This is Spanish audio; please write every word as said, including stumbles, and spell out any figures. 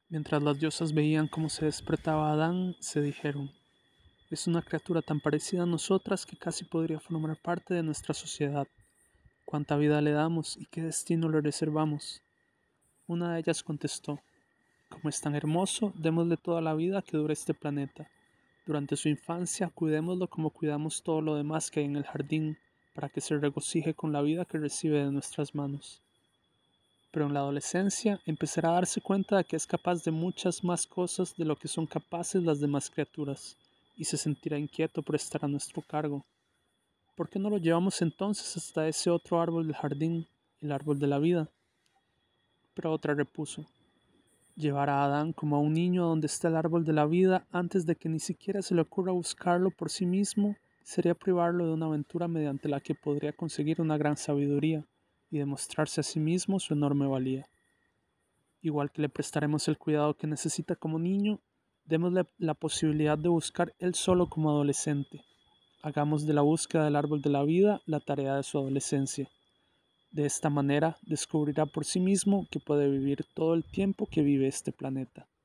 Mientras las diosas veían cómo se despertaba Adán, se dijeron: es una criatura tan parecida a nosotras que casi podría formar parte de nuestra sociedad. ¿Cuánta vida le damos y qué destino le reservamos? Una de ellas contestó: como es tan hermoso, démosle toda la vida que dure este planeta. Durante su infancia, cuidémoslo como cuidamos todo lo demás que hay en el jardín, para que se regocije con la vida que recibe de nuestras manos. Pero en la adolescencia empezará a darse cuenta de que es capaz de muchas más cosas de lo que son capaces las demás criaturas, y se sentirá inquieto por estar a nuestro cargo. ¿Por qué no lo llevamos entonces hasta ese otro árbol del jardín, el árbol de la vida? Pero otra repuso: llevar a Adán como a un niño a donde está el árbol de la vida antes de que ni siquiera se le ocurra buscarlo por sí mismo sería privarlo de una aventura mediante la que podría conseguir una gran sabiduría y demostrarse a sí mismo su enorme valía. Igual que le prestaremos el cuidado que necesita como niño, démosle la posibilidad de buscar él solo como adolescente. Hagamos de la búsqueda del árbol de la vida la tarea de su adolescencia. De esta manera descubrirá por sí mismo que puede vivir todo el tiempo que vive este planeta.